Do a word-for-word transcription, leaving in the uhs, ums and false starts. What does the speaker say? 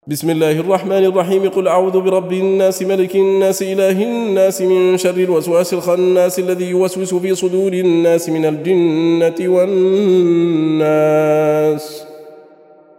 بسم الله الرحمن الرحيم. قل أعوذ برب الناس ملك الناس إله الناس من شر الوسواس الخناس الذي يوسوس في صدور الناس من الجنة والناس.